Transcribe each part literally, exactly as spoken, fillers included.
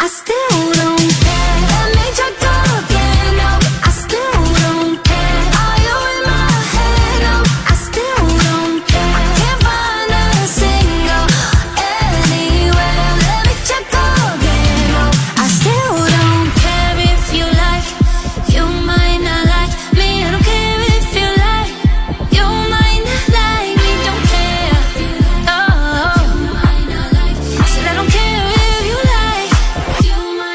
still don't care. Let me try go again, no, I still don't care. Are you in my head? No, I still don't care. I can't find a single anywhere. Let me try go again, no, I still don't care. If you like, you might not like me. I don't care if you like, you might not like me. Don't care, oh, I said I don't care if you like, you might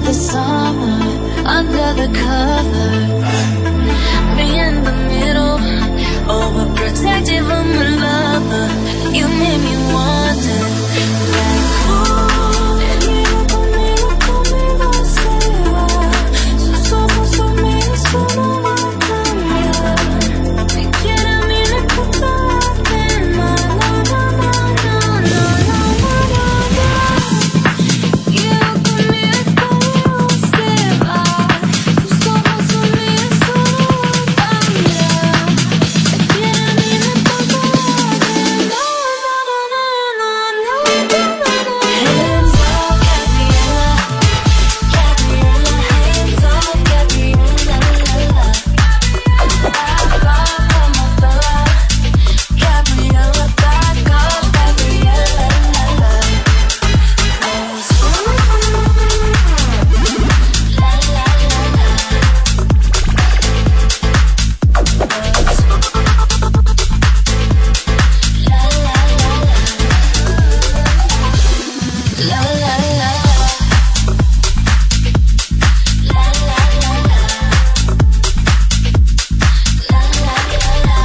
the summer, under the cover, me in the middle, overprotective of my lover. You made me wonder, like, ooh, mira conmigo, conmigo se va. Sus ojos son míos, tú no vas a cambiar. Si quieres a mí me importa la pena, no, no, no, no, no, no, no, no, no. Quiero conmigo, conmigo se va. Sus ojos son míos, tú no vas a cambiar. Si quieres a mí me importa la pena, no, no, no, no, no, no, no, no. Hands off, Gabriella, Gabriella, hands off, Gabriella, la, la, la. Back off from my fella, Gabriella, back off, Gabriella, la, la, la. La, la, la, la. La, la, la, la. La, la, la, la.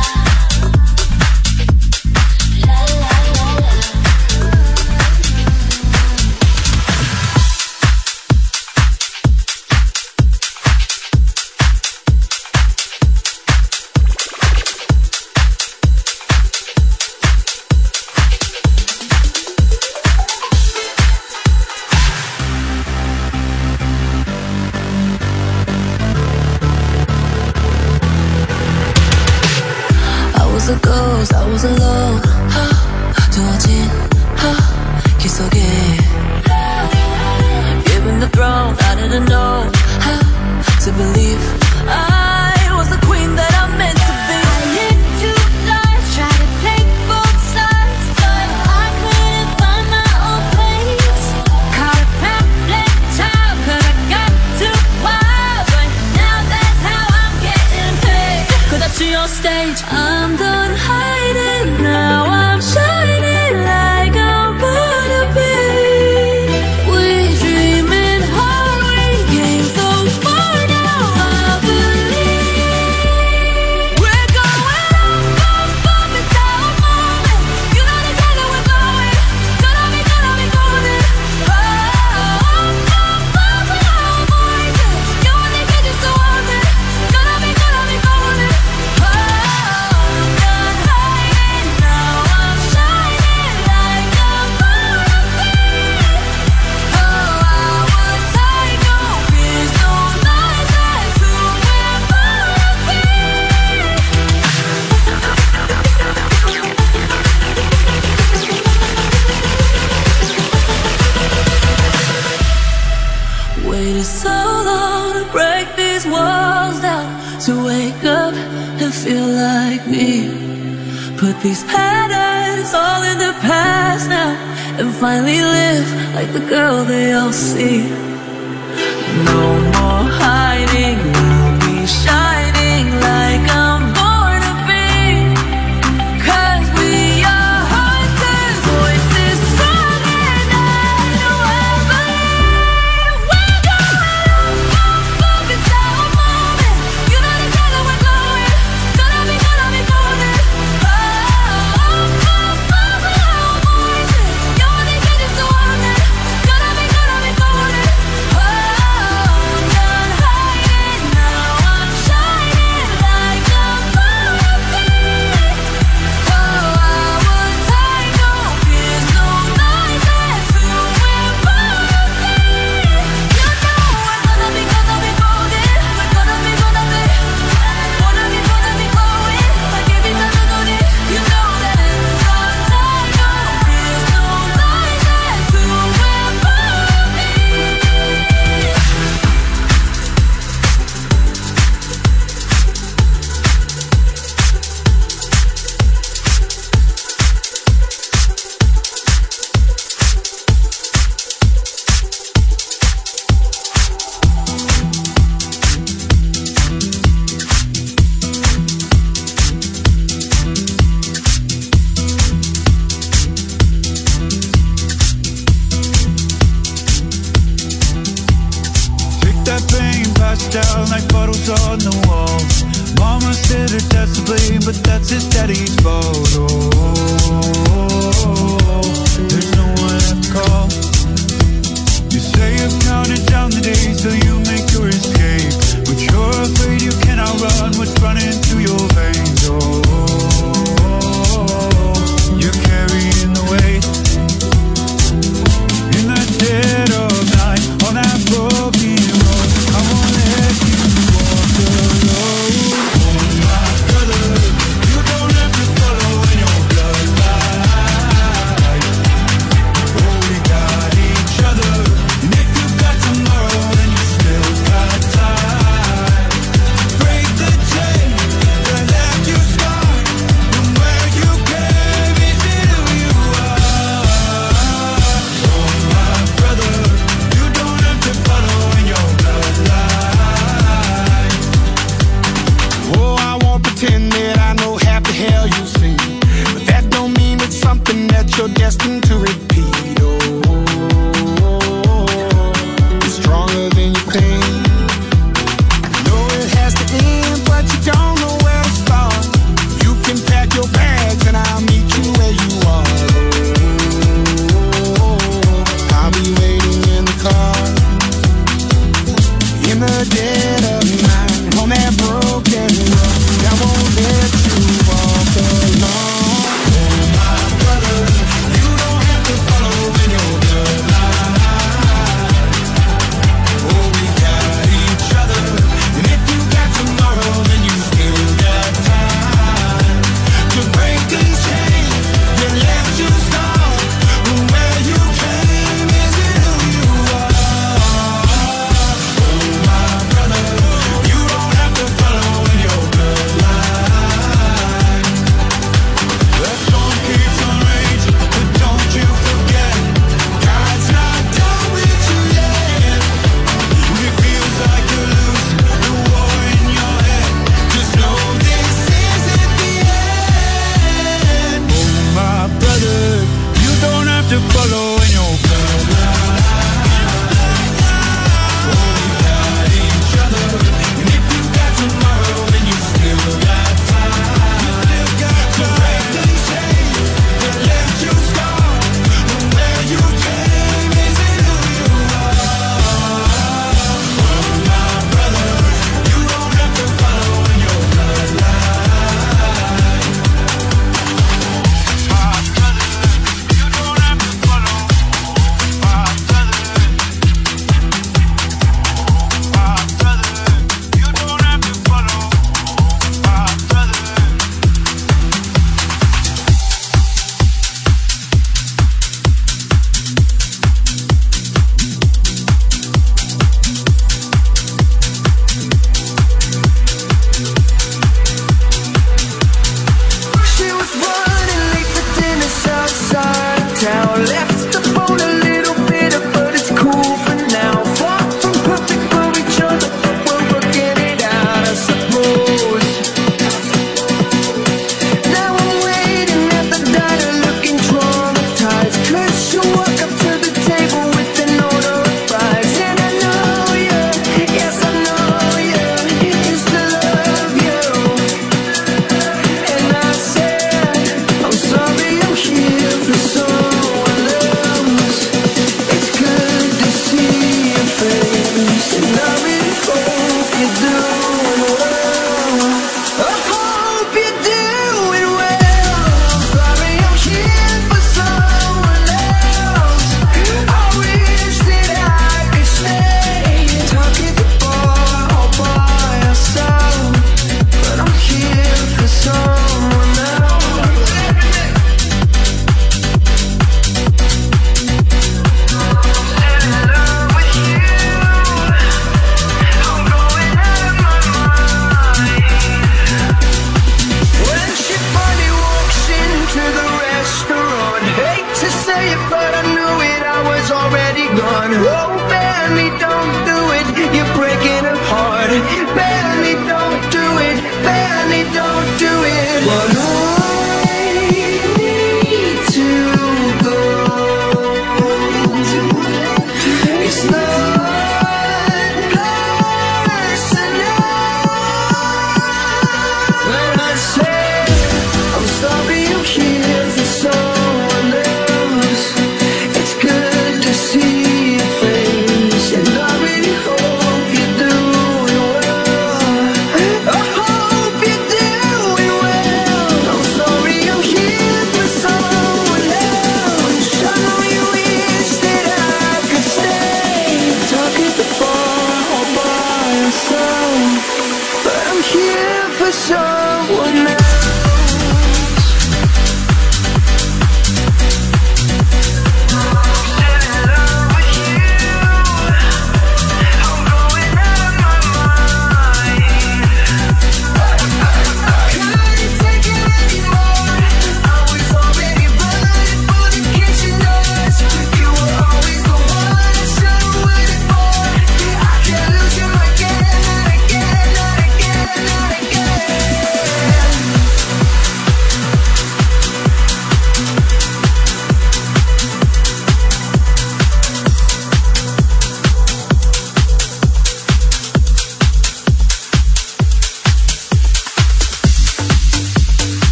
La, la, la, la. I was a ghost, I was alone. 두어진 길 속에 given the throne, I didn't know how to believe I was the queen that I meant to be. I lived two lives, tried to play both sides, but I couldn't find my own place. Caught a pamphlet child, 'cause I got too wild, but now that's how I'm getting paid. 'Cause up to your stage, I'm done hiding, now I'm shining like I'm born to be. We dreaming hard, we came so far, now I believe we're going up, up, up, it's our moment. You know the time that we're going, gonna be, gonna be golden. Oh, up, up, up, with our voices. You only get just to want it, gonna be, gonna be golden. Oh, I'm done hiding, now I'm shining like I'm born to be. Oh, our tiger is no lies, that's who we're born to be. Waited so long to break these walls down, to wake up and feel like me. Put these patterns all in the past now, and finally live like the girl they all see. No more hiding, we'll be shining like I'm born to be. 'Cause we are hunters, voices strong and I know I believe we're going up, up, up, it's our moment. You know the time that we're going, gonna be, gonna be golden. Oh, up, up, up, with our voices. You only get just to want it, gonna be, gonna be golden. Oh, I'm done hiding, now I'm shining like I'm crying, but that's his daddy's photo. There's no one left to call. You say you've counted down the days till you make your escape, but you're afraid you cannot run what's running through your veins. Oh, you're carrying the weight in the dead of night on that broken road. I won't let you walk alone. Oh my brother, you don't have to follow in your bloodline. Oh, we got each other, and if you got tomorrow, then you still got time. Break the chain that left you scarred, from where you came into who you are. Oh my brother, you don't have to follow in your bloodline. Oh, I won't pretend that I know half the hell you see, but that don't mean it's something that you're destined to regret.